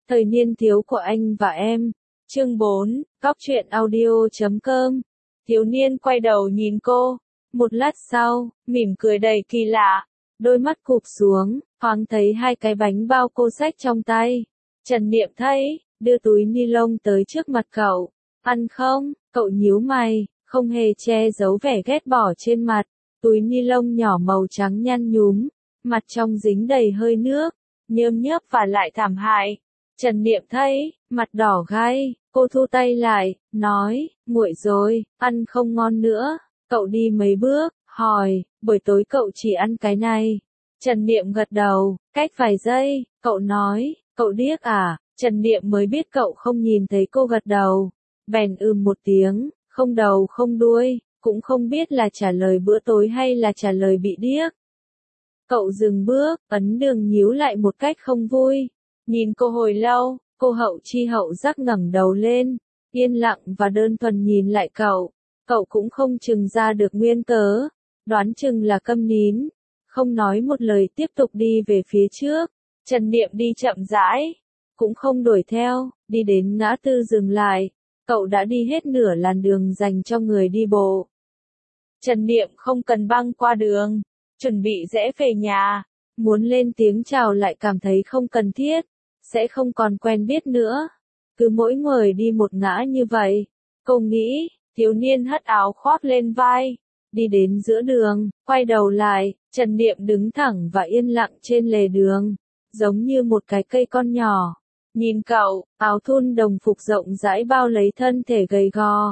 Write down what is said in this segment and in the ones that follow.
Thời niên thiếu của anh và em. Chương 4, Góc truyện audio.com. Thiếu niên quay đầu nhìn cô. Một lát sau, mỉm cười đầy kỳ lạ. Đôi mắt cụp xuống, thoáng thấy hai cái bánh bao cô xách trong tay. Trần Niệm thấy, đưa túi ni lông tới trước mặt cậu. Ăn không? Cậu nhíu mày, không hề che giấu vẻ ghét bỏ trên mặt. Túi ni lông nhỏ màu trắng nhăn nhúm, mặt trong dính đầy hơi nước, nhớm nhớp và lại thảm hại. Trần Niệm thấy, mặt đỏ gai, cô thu tay lại, nói, nguội rồi, ăn không ngon nữa. Cậu đi mấy bước, hỏi, buổi tối cậu chỉ ăn cái này. Trần Niệm gật đầu, cách vài giây, cậu nói, cậu điếc à? Trần Niệm mới biết cậu không nhìn thấy cô gật đầu. Bèn một tiếng, không đầu không đuôi, cũng không biết là trả lời bữa tối hay là trả lời bị điếc. Cậu dừng bước, ấn đường nhíu lại một cách không vui. Nhìn cô hồi lâu, cô hậu chi hậu giác ngẩng đầu lên, yên lặng và đơn thuần nhìn lại cậu. Cậu cũng không chừng ra được nguyên cớ, đoán chừng là câm nín, không nói một lời tiếp tục đi về phía trước. Trần Niệm đi chậm rãi, cũng không đuổi theo, đi đến ngã tư dừng lại. Cậu đã đi hết nửa làn đường dành cho người đi bộ. Trần Niệm không cần băng qua đường, chuẩn bị rẽ về nhà, muốn lên tiếng chào lại cảm thấy không cần thiết, sẽ không còn quen biết nữa. Cứ mỗi người đi một ngã như vậy, cô nghĩ. Thiếu niên hất áo khoác lên vai, đi đến giữa đường, quay đầu lại, Trần Niệm đứng thẳng và yên lặng trên lề đường, giống như một cái cây con nhỏ. Nhìn cậu, áo thun đồng phục rộng rãi bao lấy thân thể gầy gò.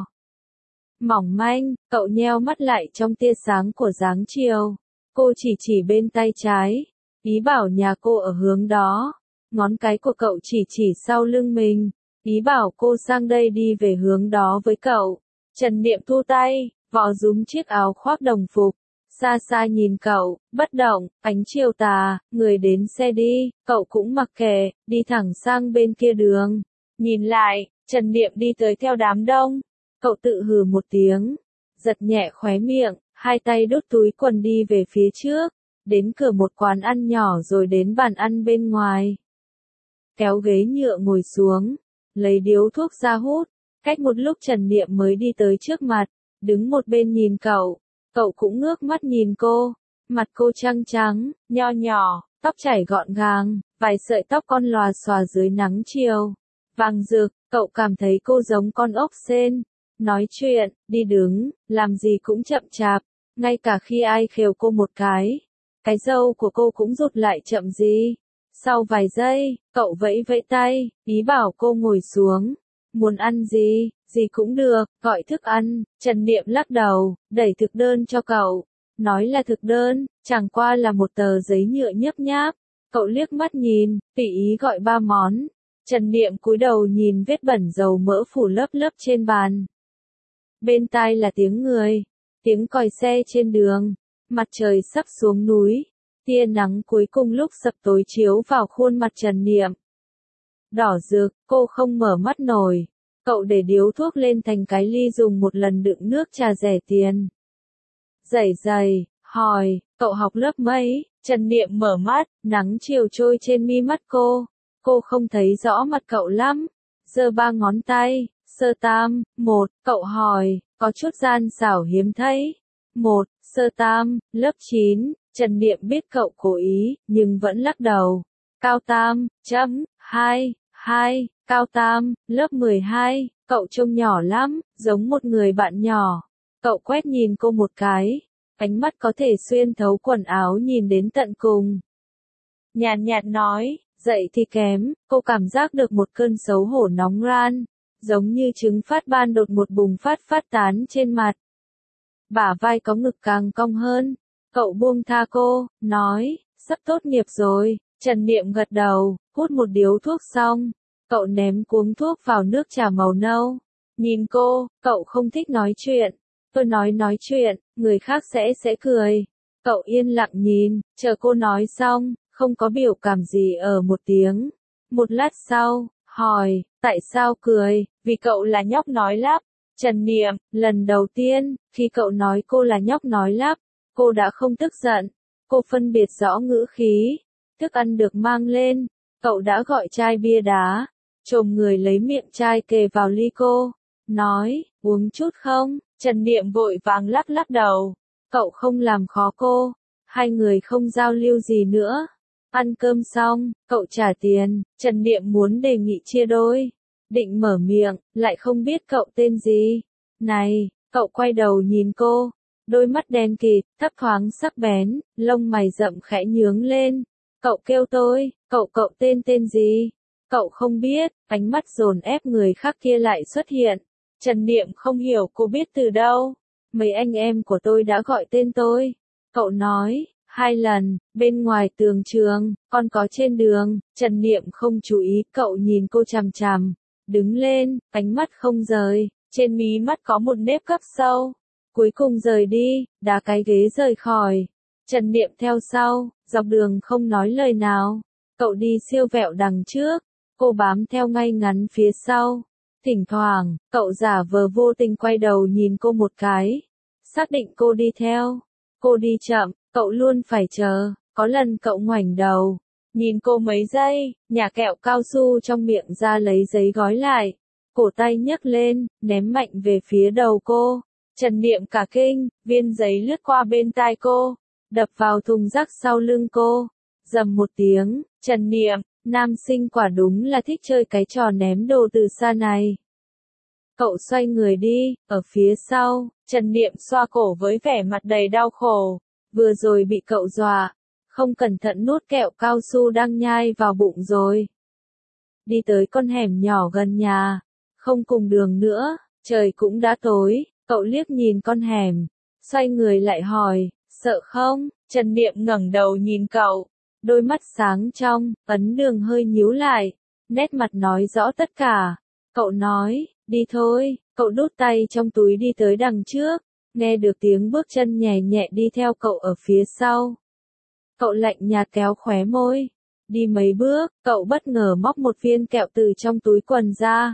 Mỏng manh, cậu nheo mắt lại trong tia sáng của dáng chiều. Cô chỉ bên tay trái, ý bảo nhà cô ở hướng đó. Ngón cái của cậu chỉ sau lưng mình, ý bảo cô sang đây đi về hướng đó với cậu. Trần Niệm thu tay, vò rúm chiếc áo khoác đồng phục, xa xa nhìn cậu, bất động, ánh chiều tà, người đến xe đi, cậu cũng mặc kệ, đi thẳng sang bên kia đường. Nhìn lại, Trần Niệm đi tới theo đám đông, cậu tự hừ một tiếng, giật nhẹ khóe miệng, hai tay đút túi quần đi về phía trước, đến cửa một quán ăn nhỏ rồi đến bàn ăn bên ngoài. Kéo ghế nhựa ngồi xuống, lấy điếu thuốc ra hút. Cách một lúc Trần Niệm mới đi tới trước mặt, đứng một bên nhìn cậu cũng ngước mắt nhìn cô, mặt cô trắng trắng, nho nhỏ, tóc chảy gọn gàng, vài sợi tóc con lòa xòa dưới nắng chiều, vàng rực, cậu cảm thấy cô giống con ốc sên, nói chuyện, đi đứng, làm gì cũng chậm chạp, ngay cả khi ai khều cô một cái râu của cô cũng rụt lại chậm gì. Sau vài giây, cậu vẫy tay, ý bảo cô ngồi xuống. Muốn ăn gì cũng được, gọi thức ăn. Trần Niệm lắc đầu, đẩy thực đơn cho cậu. Nói là thực đơn, chẳng qua là một tờ giấy nhựa nhấp nháp. Cậu liếc mắt nhìn, tùy ý gọi 3 món. Trần Niệm cúi đầu nhìn vết bẩn dầu mỡ phủ lớp trên bàn. Bên tai là tiếng người, tiếng còi xe trên đường. Mặt trời sắp xuống núi, tia nắng cuối cùng lúc sập tối chiếu vào khuôn mặt Trần Niệm. Đỏ rực, cô không mở mắt nổi. Cậu để điếu thuốc lên thành cái ly dùng một lần đựng nước trà rẻ tiền. Dày, hỏi, cậu học lớp mấy? Trần Niệm mở mắt, nắng chiều trôi trên mi mắt cô. Cô không thấy rõ mặt cậu lắm. Giơ 3 ngón tay, sơ tam, 1, cậu hỏi, có chút gian xảo hiếm thấy. 1, sơ tam, lớp 9, Trần Niệm biết cậu cố ý, nhưng vẫn lắc đầu. Cao tam, 2, cao tam, lớp 12, cậu trông nhỏ lắm, giống một người bạn nhỏ. Cậu quét nhìn cô một cái, ánh mắt có thể xuyên thấu quần áo nhìn đến tận cùng. Nhàn nhạt nói, dậy thì kém, cô cảm giác được một cơn xấu hổ nóng ran, giống như trứng phát ban đột một bùng phát tán trên mặt. Bả vai có ngực càng cong hơn, cậu buông tha cô, nói, sắp tốt nghiệp rồi. Trần Niệm gật đầu, hút một điếu thuốc xong, cậu ném cuống thuốc vào nước trà màu nâu. Nhìn cô, cậu không thích nói chuyện. Tôi nói chuyện, người khác sẽ cười. Cậu yên lặng nhìn, chờ cô nói xong, không có biểu cảm gì một tiếng. Một lát sau, hỏi, tại sao cười? Vì cậu là nhóc nói lắp. Trần Niệm, lần đầu tiên, khi cậu nói cô là nhóc nói lắp, cô đã không tức giận. Cô phân biệt rõ ngữ khí. Thức ăn được mang lên, Cậu đã gọi chai bia đá, chồm người lấy miệng chai kề vào ly cô, nói, uống chút không? Trần Niệm vội vàng lắc lắc đầu, cậu không làm khó cô, hai người không giao lưu gì nữa. Ăn cơm xong, cậu trả tiền, Trần Niệm muốn đề nghị chia đôi. Định mở miệng, lại không biết cậu tên gì. Này, cậu quay đầu nhìn cô, đôi mắt đen kịt, thấp thoáng sắc bén, lông mày rậm khẽ nhướng lên. Cậu kêu tôi, cậu tên gì? Cậu không biết, ánh mắt dồn ép người khác kia lại xuất hiện. Trần Niệm không hiểu cô biết từ đâu. Mấy anh em của tôi đã gọi tên tôi. Cậu nói, 2 lần, bên ngoài tường trường, còn có trên đường. Trần Niệm không chú ý, cậu nhìn cô chằm chằm. Đứng lên, ánh mắt không rời, trên mí mắt có một nếp gấp sâu. Cuối cùng rời đi, đá cái ghế rời khỏi. Trần Niệm theo sau, dọc đường không nói lời nào. Cậu đi siêu vẹo đằng trước, cô bám theo ngay ngắn phía sau. Thỉnh thoảng, cậu giả vờ vô tình quay đầu nhìn cô một cái. Xác định cô đi theo. Cô đi chậm, cậu luôn phải chờ. Có lần cậu ngoảnh đầu, nhìn cô mấy giây, nhả kẹo cao su trong miệng ra lấy giấy gói lại. Cổ tay nhấc lên, ném mạnh về phía đầu cô. Trần Niệm cả kinh, viên giấy lướt qua bên tai cô, đập vào thùng rác sau lưng cô. Rầm một tiếng, Trần Niệm, nam sinh quả đúng là thích chơi cái trò ném đồ từ xa này. Cậu xoay người đi, ở phía sau, Trần Niệm xoa cổ với vẻ mặt đầy đau khổ. Vừa rồi bị cậu dọa, không cẩn thận nuốt kẹo cao su đang nhai vào bụng rồi. Đi tới con hẻm nhỏ gần nhà, không cùng đường nữa, trời cũng đã tối, cậu liếc nhìn con hẻm, xoay người lại hỏi, sợ không? Trần Niệm ngẩng đầu nhìn cậu, đôi mắt sáng trong, ấn đường hơi nhíu lại, nét mặt nói rõ tất cả. Cậu nói, đi thôi, cậu đút tay trong túi đi tới đằng trước, nghe được tiếng bước chân nhẹ nhẹ đi theo cậu ở phía sau. Cậu lạnh nhạt kéo khóe môi. Đi mấy bước, cậu bất ngờ móc một viên kẹo từ trong túi quần ra.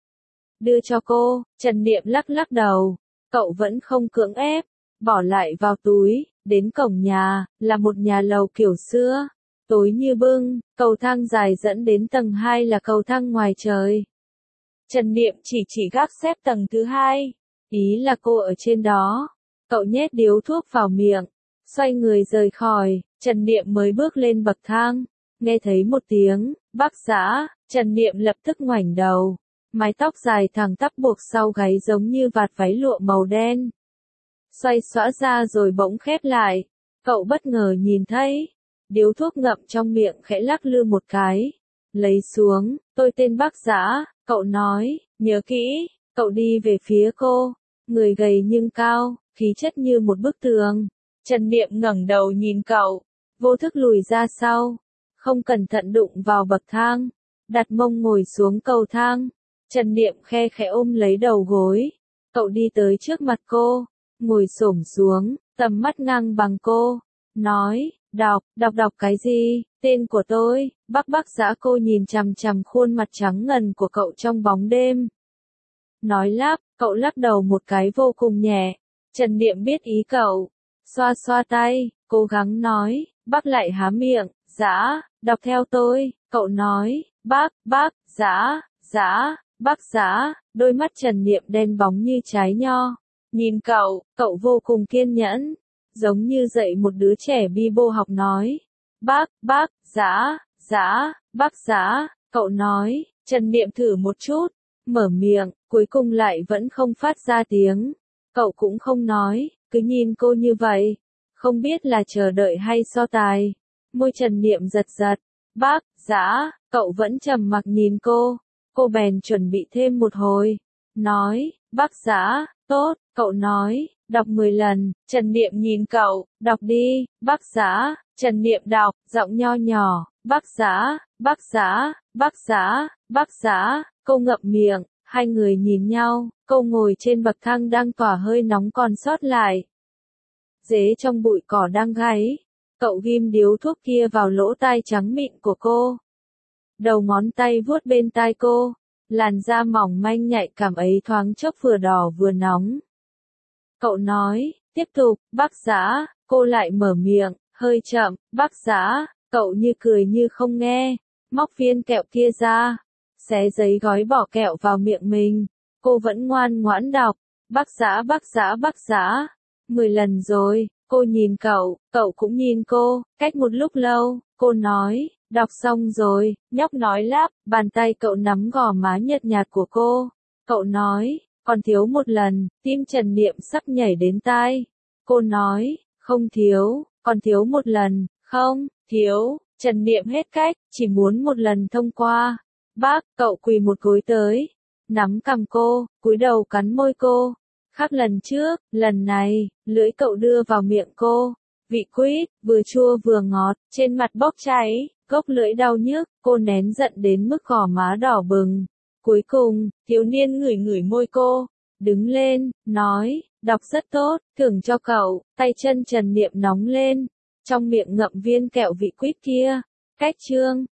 Đưa cho cô, Trần Niệm lắc lắc đầu. Cậu vẫn không cưỡng ép, bỏ lại vào túi. Đến cổng nhà, là một nhà lầu kiểu xưa. Tối như bưng, cầu thang dài dẫn đến tầng 2 là cầu thang ngoài trời. Trần Niệm chỉ gác xếp tầng thứ 2. Ý là cô ở trên đó. Cậu nhét điếu thuốc vào miệng, xoay người rời khỏi. Trần Niệm mới bước lên bậc thang, nghe thấy một tiếng, bác xã, Trần Niệm lập tức ngoảnh đầu. Mái tóc dài thẳng tắp buộc sau gáy giống như vạt váy lụa màu đen. Xoay xõa ra rồi bỗng khép lại. Cậu bất ngờ nhìn thấy, điếu thuốc ngậm trong miệng khẽ lắc lư một cái. Lấy xuống, tôi tên bác xã, cậu nói, nhớ kỹ, cậu đi về phía cô. Người gầy nhưng cao, khí chất như một bức tường. Trần Niệm ngẩng đầu nhìn cậu, vô thức lùi ra sau, không cẩn thận đụng vào bậc thang, đặt mông ngồi xuống cầu thang. Trần Niệm khe khẽ ôm lấy đầu gối, cậu đi tới trước mặt cô, ngồi xổm xuống, tầm mắt ngang bằng cô, nói, đọc cái gì, tên của tôi, bác xã. Cô nhìn chằm chằm khuôn mặt trắng ngần của cậu trong bóng đêm. Nói lắp, cậu lắc đầu một cái vô cùng nhẹ. Trần Niệm biết ý cậu, xoa xoa tay, cố gắng nói, bác lại há miệng, dã, đọc theo tôi. Cậu nói, bác, dã, bác dã. Đôi mắt Trần Niệm đen bóng như trái nho. Nhìn cậu vô cùng kiên nhẫn, giống như dạy một đứa trẻ bi bô học nói. Bác, dã, bác dã. Cậu nói, Trần Niệm thử một chút, mở miệng, cuối cùng lại vẫn không phát ra tiếng. Cậu cũng không nói, cứ nhìn cô như vậy, không biết là chờ đợi hay so tài. Môi Trần Niệm giật giật. Bác, dã, cậu vẫn trầm mặc nhìn cô. Cô bèn chuẩn bị thêm một hồi. Nói, bác dã, tốt, cậu nói, đọc 10 lần. Trần Niệm nhìn cậu, đọc đi, bác dã. Trần Niệm đọc, giọng nho nhỏ, bác dã, bác dã, bác dã, bác dã. Cô ngậm miệng, hai người nhìn nhau, cô ngồi trên bậc thang đang tỏa hơi nóng còn sót lại. Dế trong bụi cỏ đang gáy. Cậu ghim điếu thuốc kia vào lỗ tai trắng mịn của cô. Đầu ngón tay vuốt bên tai cô. Làn da mỏng manh nhạy cảm ấy thoáng chốc vừa đỏ vừa nóng. Cậu nói, tiếp tục, bác dã. Cô lại mở miệng, hơi chậm, bác dã. Cậu như cười như không nghe. móc viên kẹo kia ra, xé giấy gói bỏ kẹo vào miệng mình. Cô vẫn ngoan ngoãn đọc, bác giã bác giã bác giã. 10 lần rồi, cô nhìn cậu, cậu cũng nhìn cô, cách một lúc lâu, cô nói, đọc xong rồi, nhóc nói lắp, bàn tay cậu nắm gò má nhợt nhạt của cô. Cậu nói, còn thiếu một lần, tim Trần Niệm sắp nhảy đến tai. Cô nói, không thiếu, còn thiếu một lần, không, thiếu. Trần Niệm hết cách, chỉ muốn một lần thông qua. Bác, cậu quỳ một gối tới, nắm cằm cô, cúi đầu cắn môi cô. Khác lần trước, lần này, lưỡi cậu đưa vào miệng cô. Vị quýt, vừa chua vừa ngọt, trên mặt bốc cháy, gốc lưỡi đau nhức, cô nén giận đến mức gò má đỏ bừng. Cuối cùng, thiếu niên ngửi ngửi môi cô, đứng lên, nói, đọc rất tốt, thưởng cho cậu, tay chân Trần Niệm nóng lên, trong miệng ngậm viên kẹo vị quýt kia. Cách chương